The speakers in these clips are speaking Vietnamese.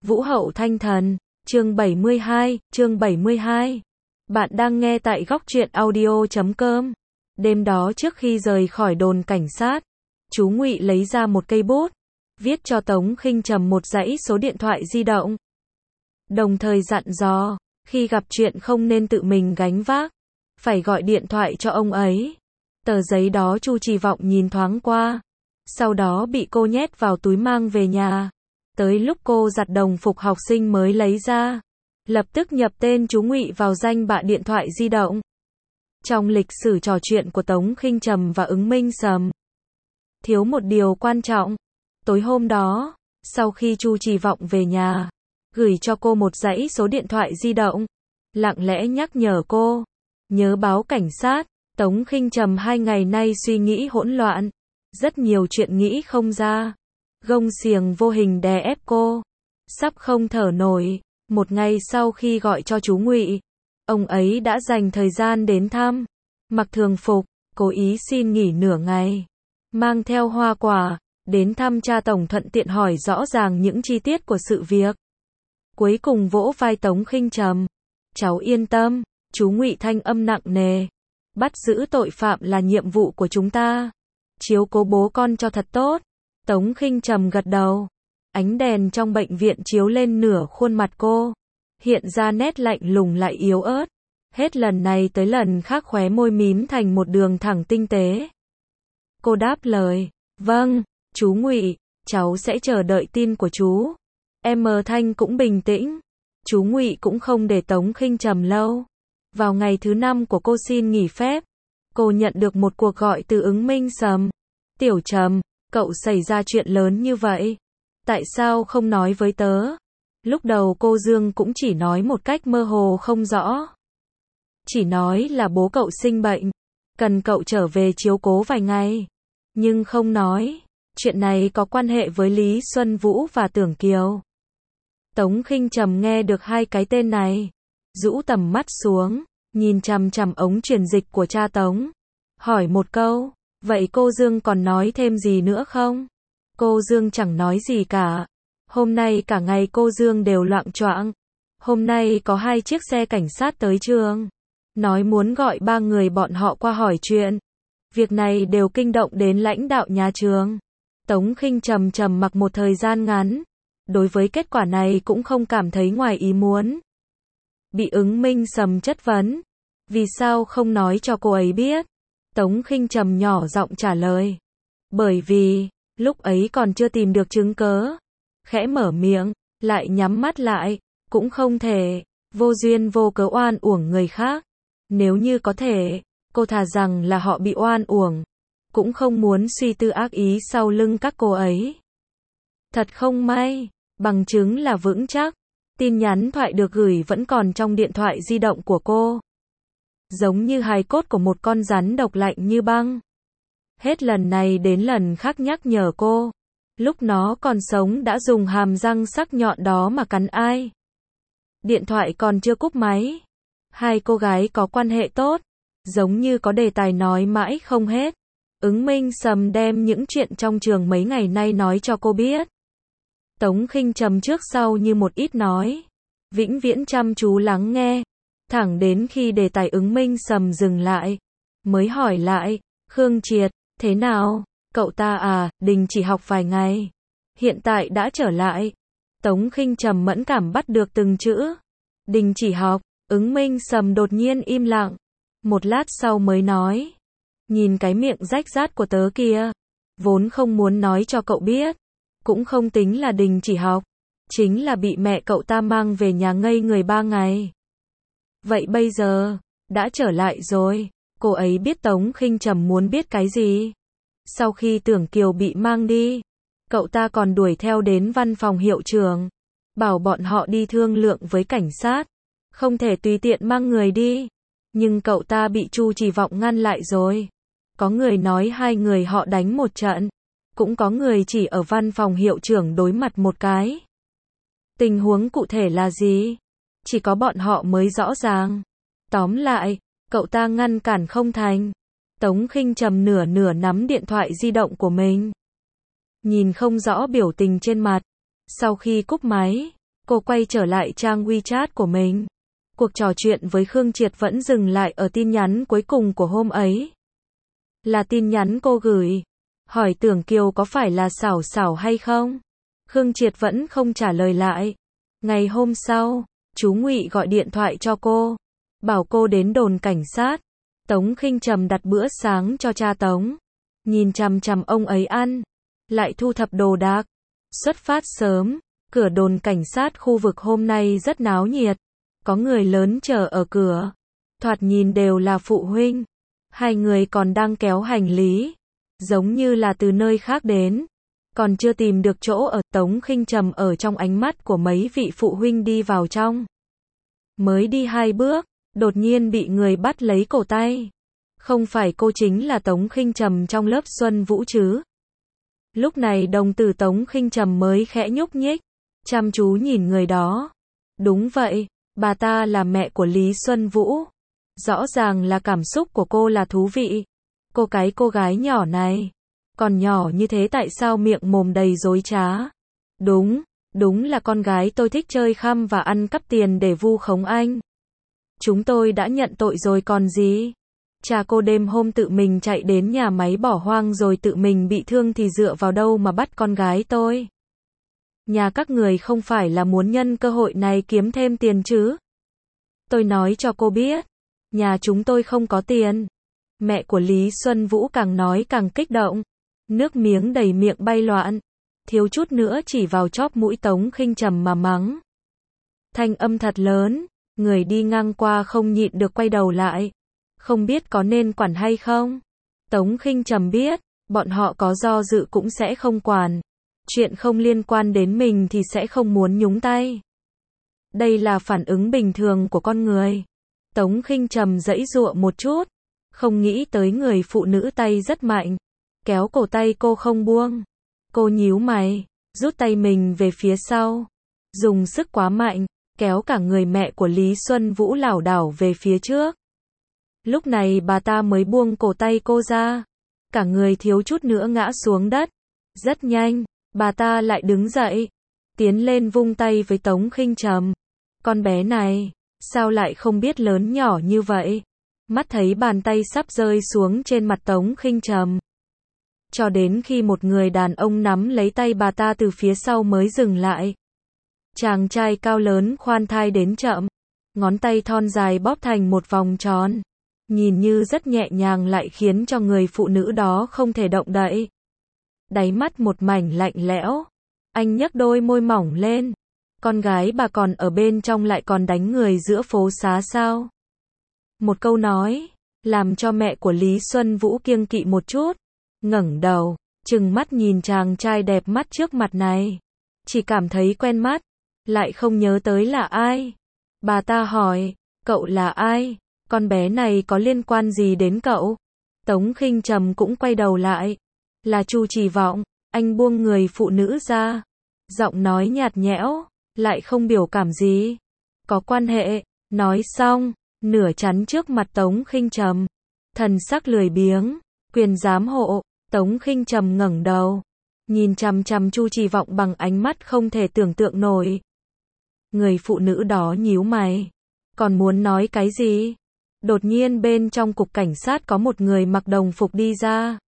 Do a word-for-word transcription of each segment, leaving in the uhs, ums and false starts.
Vũ hậu thanh thần, chương bảy mươi hai, chương bảy mươi hai. Bạn đang nghe tại góc truyện audio chấm com. Đêm đó trước khi rời khỏi đồn cảnh sát, chú Ngụy lấy ra một cây bút, viết cho Tống Khinh Trầm một dãy số điện thoại di động. Đồng thời dặn dò, khi gặp chuyện không nên tự mình gánh vác, phải gọi điện thoại cho ông ấy. Tờ giấy đó Chu Trì Vọng nhìn thoáng qua, sau đó bị cô nhét vào túi mang về nhà. Tới lúc cô giặt đồng phục học sinh mới lấy ra, lập tức nhập tên chú Ngụy vào danh bạ điện thoại di động. Trong lịch sử trò chuyện của Tống Khinh Trầm và Ứng Minh Sầm, thiếu một điều quan trọng. Tối hôm đó, sau khi Chu Trì Vọng về nhà, gửi cho cô một dãy số điện thoại di động, lặng lẽ nhắc nhở cô, nhớ báo cảnh sát. Tống Khinh Trầm hai ngày nay suy nghĩ hỗn loạn, rất nhiều chuyện nghĩ không ra. Gông xiềng vô hình đè ép cô, sắp không thở nổi. Một ngày sau khi gọi cho chú Ngụy, ông ấy đã dành thời gian đến thăm, mặc thường phục, cố ý xin nghỉ nửa ngày, mang theo hoa quả, đến thăm cha Tổng thuận tiện hỏi rõ ràng những chi tiết của sự việc. Cuối cùng vỗ vai Tống Khinh Trầm, cháu yên tâm, chú Ngụy thanh âm nặng nề, bắt giữ tội phạm là nhiệm vụ của chúng ta, chiếu cố bố con cho thật tốt. Tống Khinh Trầm gật đầu. Ánh đèn trong bệnh viện chiếu lên nửa khuôn mặt cô, hiện ra nét lạnh lùng lại yếu ớt. Hết lần này tới lần khác khóe môi mím thành một đường thẳng tinh tế. Cô đáp lời, vâng, chú Ngụy, cháu sẽ chờ đợi tin của chú. Em mờ Thanh cũng bình tĩnh. Chú Ngụy cũng không để Tống Khinh Trầm lâu. Vào ngày thứ năm của cô xin nghỉ phép, cô nhận được một cuộc gọi từ Ứng Minh Sầm. Tiểu Trầm, cậu xảy ra chuyện lớn như vậy, tại sao không nói với tớ? Lúc đầu cô Dương cũng chỉ nói một cách mơ hồ không rõ. Chỉ nói là bố cậu sinh bệnh, cần cậu trở về chiếu cố vài ngày. Nhưng không nói, chuyện này có quan hệ với Lý Xuân Vũ và Tưởng Kiều. Tống Khinh Trầm nghe được hai cái tên này, rũ tầm mắt xuống, nhìn chằm chằm ống truyền dịch của cha Tống. Hỏi một câu, vậy cô Dương còn nói thêm gì nữa không? Cô Dương chẳng nói gì cả. Hôm nay cả ngày cô Dương đều loạng choạng. Hôm nay có hai chiếc xe cảnh sát tới trường, nói muốn gọi ba người bọn họ qua hỏi chuyện. Việc này đều kinh động đến lãnh đạo nhà trường. Tống Khinh Trầm trầm mặc một thời gian ngắn. Đối với kết quả này cũng không cảm thấy ngoài ý muốn. Bị Ứng Minh Sầm chất vấn, vì sao không nói cho cô ấy biết? Tống Khinh Trầm nhỏ giọng trả lời, bởi vì lúc ấy còn chưa tìm được chứng cớ. Khẽ mở miệng, lại nhắm mắt lại, cũng không thể vô duyên vô cớ oan uổng người khác. Nếu như có thể, cô thà rằng là họ bị oan uổng, cũng không muốn suy tư ác ý sau lưng các cô ấy. Thật không may, bằng chứng là vững chắc. Tin nhắn thoại được gửi vẫn còn trong điện thoại di động của cô, giống như hài cốt của một con rắn độc lạnh như băng. Hết lần này đến lần khác nhắc nhở cô, lúc nó còn sống đã dùng hàm răng sắc nhọn đó mà cắn ai. Điện thoại còn chưa cúp máy. Hai cô gái có quan hệ tốt, giống như có đề tài nói mãi không hết. Ứng Minh Sầm đem những chuyện trong trường mấy ngày nay nói cho cô biết. Tống Khinh Trầm trước sau như một ít nói, vĩnh viễn chăm chú lắng nghe, thẳng đến khi đề tài Ứng Minh Sầm dừng lại, mới hỏi lại, Khương Triệt, thế nào? Cậu ta à, đình chỉ học vài ngày, hiện tại đã trở lại. Tống Khinh Trầm mẫn cảm bắt được từng chữ. Đình chỉ học. Ứng Minh Sầm đột nhiên im lặng, một lát sau mới nói, nhìn cái miệng rách rát của tớ kia, vốn không muốn nói cho cậu biết, cũng không tính là đình chỉ học, chính là bị mẹ cậu ta mang về nhà ngây người ba ngày. Vậy bây giờ, đã trở lại rồi. Cô ấy biết Tống Khinh Trầm muốn biết cái gì. Sau khi Tưởng Kiều bị mang đi, cậu ta còn đuổi theo đến văn phòng hiệu trưởng, bảo bọn họ đi thương lượng với cảnh sát, không thể tùy tiện mang người đi. Nhưng cậu ta bị Chu Trì Vọng ngăn lại rồi. Có người nói hai người họ đánh một trận, cũng có người chỉ ở văn phòng hiệu trưởng đối mặt một cái. Tình huống cụ thể là gì? Chỉ có bọn họ mới rõ ràng. Tóm lại, cậu ta ngăn cản không thành. Tống Khinh Trầm nửa nửa nắm điện thoại di động của mình, nhìn không rõ biểu tình trên mặt. Sau khi cúp máy, Cô quay trở lại trang WeChat của mình. Cuộc trò chuyện với Khương Triệt vẫn dừng lại ở tin nhắn cuối cùng của hôm ấy. Là tin nhắn cô gửi. Hỏi Tưởng Kiều có phải là xảo xảo hay không? Khương Triệt vẫn không trả lời lại. Ngày hôm sau, chú Ngụy gọi điện thoại cho cô. Bảo cô đến đồn cảnh sát. Tống Khinh Trầm đặt bữa sáng cho cha Tống. Nhìn chằm chằm ông ấy ăn. Lại thu thập đồ đạc. Xuất phát sớm. Cửa đồn cảnh sát khu vực hôm nay rất náo nhiệt. Có người lớn chờ ở cửa. Thoạt nhìn đều là phụ huynh. Hai người còn đang kéo hành lý. Giống như là từ nơi khác đến. Còn chưa tìm được chỗ ở. Tống Khinh Trầm ở trong ánh mắt của mấy vị phụ huynh đi vào trong. Mới đi hai bước, đột nhiên bị người bắt lấy cổ tay. Không phải cô chính là Tống Khinh Trầm trong lớp Xuân Vũ chứ? Lúc này đồng tử Tống Khinh Trầm mới khẽ nhúc nhích. Chăm chú nhìn người đó. Đúng vậy, bà ta là mẹ của Lý Xuân Vũ. Rõ ràng là cảm xúc của cô là thú vị. Cô cái cô gái nhỏ này. Còn nhỏ như thế tại sao miệng mồm đầy dối trá? Đúng, đúng là con gái tôi thích chơi khăm và ăn cắp tiền để vu khống anh. Chúng tôi đã nhận tội rồi còn gì? Cha cô đêm hôm tự mình chạy đến nhà máy bỏ hoang rồi tự mình bị thương thì dựa vào đâu mà bắt con gái tôi? Nhà các người không phải là muốn nhân cơ hội này kiếm thêm tiền chứ? Tôi nói cho cô biết, nhà chúng tôi không có tiền. Mẹ của Lý Xuân Vũ càng nói càng kích động. Nước miếng đầy miệng bay loạn. Thiếu chút nữa chỉ vào chóp mũi Tống Khinh Trầm mà mắng. Thanh âm thật lớn. Người đi ngang qua không nhịn được quay đầu lại. Không biết có nên quản hay không? Tống Khinh Trầm biết, bọn họ có do dự cũng sẽ không quản. Chuyện không liên quan đến mình thì sẽ không muốn nhúng tay. Đây là phản ứng bình thường của con người. Tống Khinh Trầm giãy giụa một chút. Không nghĩ tới người phụ nữ tay rất mạnh. Kéo cổ tay cô không buông. Cô nhíu mày, rút tay mình về phía sau. Dùng sức quá mạnh, kéo cả người mẹ của Lý Xuân Vũ lảo đảo về phía trước. Lúc này bà ta mới buông cổ tay cô ra. Cả người thiếu chút nữa ngã xuống đất. Rất nhanh, bà ta lại đứng dậy. Tiến lên vung tay với Tống Khinh Trầm. Con bé này, sao lại không biết lớn nhỏ như vậy? Mắt thấy bàn tay sắp rơi xuống trên mặt Tống Khinh Trầm. Cho đến khi một người đàn ông nắm lấy tay bà ta từ phía sau mới dừng lại. Chàng trai cao lớn khoan thai đến chậm. Ngón tay thon dài bóp thành một vòng tròn. Nhìn như rất nhẹ nhàng lại khiến cho người phụ nữ đó không thể động đậy. Đáy mắt một mảnh lạnh lẽo. Anh nhấc đôi môi mỏng lên. Con gái bà còn ở bên trong lại còn đánh người giữa phố xá sao? Một câu nói, làm cho mẹ của Lý Xuân Vũ kiêng kỵ một chút. Ngẩng đầu, trừng mắt nhìn chàng trai đẹp mắt trước mặt này. Chỉ cảm thấy quen mắt, lại không nhớ tới là ai. Bà ta hỏi, cậu là ai? Con bé này có liên quan gì đến cậu? Tống Khinh Trầm cũng quay đầu lại. Là Chu Chỉ Vọng. Anh buông người phụ nữ ra. Giọng nói nhạt nhẽo, lại không biểu cảm gì. Có quan hệ. Nói xong, nửa chắn trước mặt Tống Khinh Trầm. Thần sắc lười biếng, quyền giám hộ. Tống Khinh Trầm ngẩng đầu, nhìn chằm chằm Chu Chỉ Vọng bằng ánh mắt không thể tưởng tượng nổi. Người phụ nữ đó nhíu mày, còn muốn nói cái gì? Đột nhiên bên trong cục cảnh sát có một người mặc đồng phục đi ra.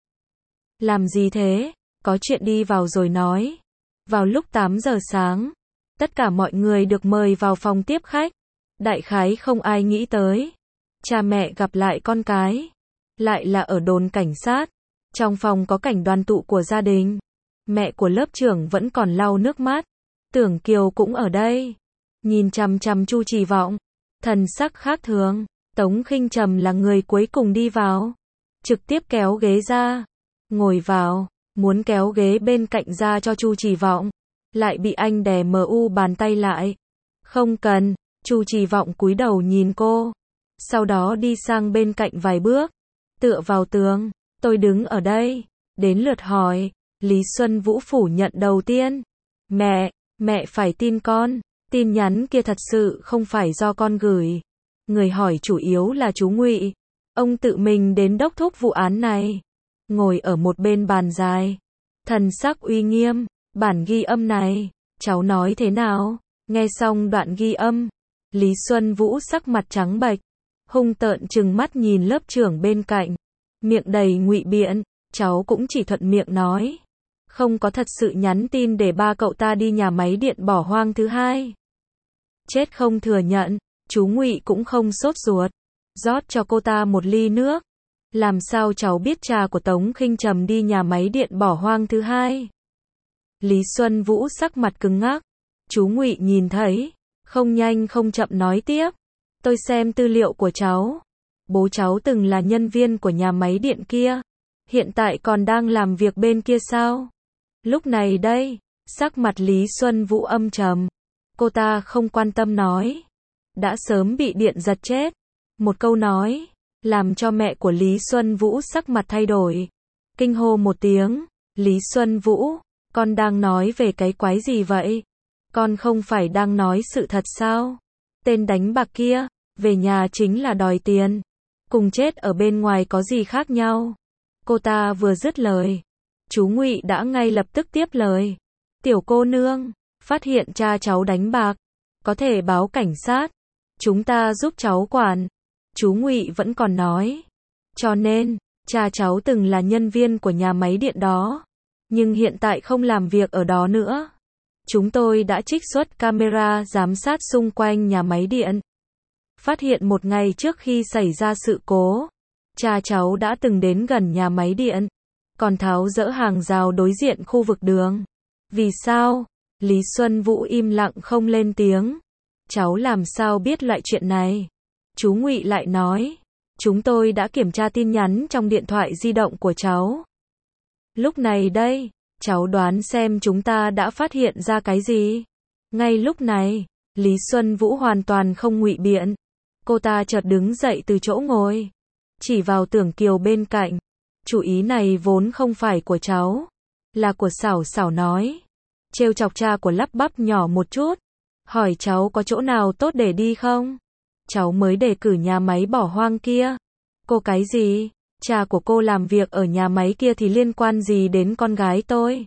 Làm gì thế? Có chuyện đi vào rồi nói. Vào lúc tám giờ sáng, tất cả mọi người được mời vào phòng tiếp khách. Đại khái không ai nghĩ tới. Cha mẹ gặp lại con cái. Lại là ở đồn cảnh sát. Trong phòng có cảnh đoàn tụ của gia đình. Mẹ của lớp trưởng vẫn còn lau nước mắt. Tưởng Kiều cũng ở đây. Nhìn chằm chằm Chu Chỉ Vọng. Thần sắc khác thường. Tống Khinh Trầm là người cuối cùng đi vào. Trực tiếp kéo ghế ra. Ngồi vào. Muốn kéo ghế bên cạnh ra cho Chu Chỉ Vọng. Lại bị anh đè mờ u bàn tay lại. Không cần. Chu Chỉ Vọng cúi đầu nhìn cô. Sau đó đi sang bên cạnh vài bước. Tựa vào tường. Tôi đứng ở đây. Đến lượt hỏi. Lý Xuân Vũ phủ nhận đầu tiên. Mẹ, mẹ phải tin con. Tin nhắn kia thật sự không phải do con gửi. Người hỏi chủ yếu là chú Ngụy. Ông tự mình đến đốc thúc vụ án này. Ngồi ở một bên bàn dài. Thần sắc uy nghiêm. Bản ghi âm này. Cháu nói thế nào? Nghe xong đoạn ghi âm, Lý Xuân Vũ sắc mặt trắng bệch, hung tợn trừng mắt nhìn lớp trưởng bên cạnh, miệng đầy ngụy biện, cháu cũng chỉ thuận miệng nói, không có thật sự nhắn tin để ba cậu ta đi nhà máy điện bỏ hoang thứ hai. Chết không thừa nhận, chú Ngụy cũng không sốt ruột, rót cho cô ta một ly nước. Làm sao cháu biết cha của Tống Khinh Trầm đi nhà máy điện bỏ hoang thứ hai? Lý Xuân Vũ sắc mặt cứng ngắc, chú Ngụy nhìn thấy, không nhanh không chậm nói tiếp, tôi xem tư liệu của cháu, bố cháu từng là nhân viên của nhà máy điện kia, hiện tại còn đang làm việc bên kia sao? Lúc này đây, sắc mặt Lý Xuân Vũ âm trầm, cô ta không quan tâm nói, đã sớm bị điện giật chết. Một câu nói, làm cho mẹ của Lý Xuân Vũ sắc mặt thay đổi, kinh hô một tiếng, Lý Xuân Vũ, con đang nói về cái quái gì vậy? Con không phải đang nói sự thật sao? Tên đánh bạc kia, về nhà chính là đòi tiền, cùng chết ở bên ngoài có gì khác nhau? Cô ta vừa dứt lời, chú Ngụy đã ngay lập tức tiếp lời, tiểu cô nương, phát hiện cha cháu đánh bạc, có thể báo cảnh sát, chúng ta giúp cháu quản. Chú Ngụy vẫn còn nói, cho nên, cha cháu từng là nhân viên của nhà máy điện đó, nhưng hiện tại không làm việc ở đó nữa. Chúng tôi đã trích xuất camera giám sát xung quanh nhà máy điện. Phát hiện một ngày trước khi xảy ra sự cố, cha cháu đã từng đến gần nhà máy điện, còn tháo dỡ hàng rào đối diện khu vực đường. Vì sao? Lý Xuân Vũ im lặng không lên tiếng. Cháu làm sao biết loại chuyện này? Chú Ngụy lại nói, chúng tôi đã kiểm tra tin nhắn trong điện thoại di động của cháu. Lúc này đây, cháu đoán xem chúng ta đã phát hiện ra cái gì? Ngay lúc này, Lý Xuân Vũ hoàn toàn không ngụy biện. Cô ta chợt đứng dậy từ chỗ ngồi, chỉ vào Tưởng Kiều bên cạnh. Chủ ý này vốn không phải của cháu, là của Xảo Xảo nói. Trêu chọc cha của lắp bắp nhỏ một chút, hỏi cháu có chỗ nào tốt để đi không? Cháu mới đề cử nhà máy bỏ hoang kia. Cô cái gì? Cha của cô làm việc ở nhà máy kia thì liên quan gì đến con gái tôi?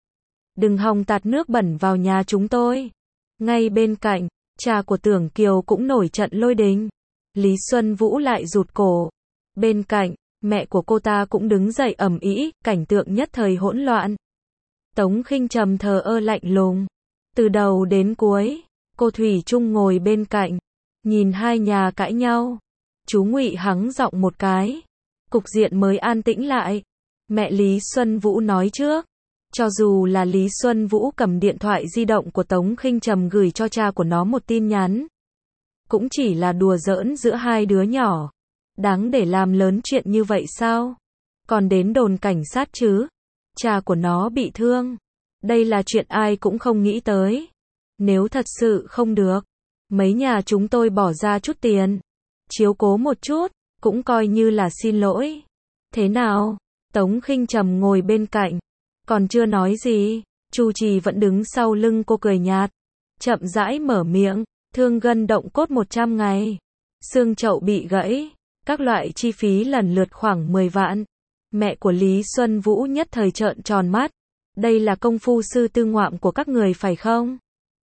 Đừng hòng tạt nước bẩn vào nhà chúng tôi. Ngay bên cạnh, cha của Tưởng Kiều cũng nổi trận lôi đình. Lý Xuân Vũ lại rụt cổ. Bên cạnh, mẹ của cô ta cũng đứng dậy ầm ĩ, cảnh tượng nhất thời hỗn loạn. Tống Khinh Trầm thờ ơ lạnh lùng. Từ đầu đến cuối, cô thủy chung ngồi bên cạnh, nhìn hai nhà cãi nhau. Chú Ngụy hắng giọng một cái. Cục diện mới an tĩnh lại. Mẹ Lý Xuân Vũ nói trước, cho dù là Lý Xuân Vũ cầm điện thoại di động của Tống Khinh Trầm gửi cho cha của nó một tin nhắn, cũng chỉ là đùa giỡn giữa hai đứa nhỏ. Đáng để làm lớn chuyện như vậy sao? Còn đến đồn cảnh sát chứ? Cha của nó bị thương. Đây là chuyện ai cũng không nghĩ tới. Nếu thật sự không được, mấy nhà chúng tôi bỏ ra chút tiền, chiếu cố một chút, cũng coi như là xin lỗi. Thế nào? Tống Khinh Trầm ngồi bên cạnh, còn chưa nói gì, Chu Trì vẫn đứng sau lưng cô cười nhạt, chậm rãi mở miệng, thương gân động cốt một trăm ngày, xương chậu bị gãy, các loại chi phí lần lượt khoảng mười vạn. Mẹ của Lý Xuân Vũ nhất thời trợn tròn mắt, đây là công phu sư tư ngoạm của các người phải không?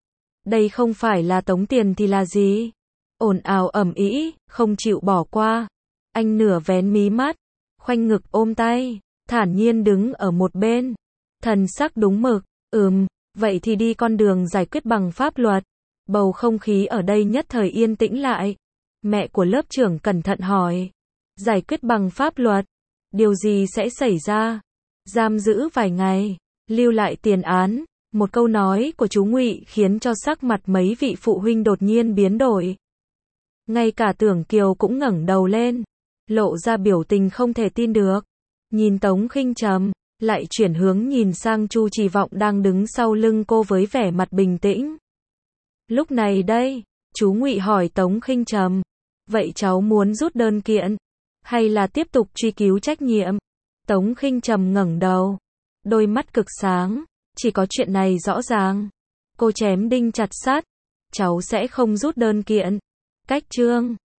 Đây không phải là tống tiền thì là gì? Ồn ào ầm ĩ, không chịu bỏ qua. Anh nửa vén mí mắt, khoanh ngực ôm tay, thản nhiên đứng ở một bên. Thần sắc đúng mực, ừm, vậy thì đi con đường giải quyết bằng pháp luật. Bầu không khí ở đây nhất thời yên tĩnh lại. Mẹ của lớp trưởng cẩn thận hỏi, giải quyết bằng pháp luật, điều gì sẽ xảy ra? Giam giữ vài ngày, lưu lại tiền án. Một câu nói của chú Ngụy khiến cho sắc mặt mấy vị phụ huynh đột nhiên biến đổi. Ngay cả Tưởng Kiều cũng ngẩng đầu lên, lộ ra biểu tình không thể tin được. Nhìn Tống Khinh Trầm, lại chuyển hướng nhìn sang Chu Trì Vọng đang đứng sau lưng cô với vẻ mặt bình tĩnh. Lúc này đây, chú Ngụy hỏi Tống Khinh Trầm, vậy cháu muốn rút đơn kiện, hay là tiếp tục truy cứu trách nhiệm? Tống Khinh Trầm ngẩng đầu, đôi mắt cực sáng, chỉ có chuyện này rõ ràng. Cô chém đinh chặt sắt, cháu sẽ không rút đơn kiện. Cách chương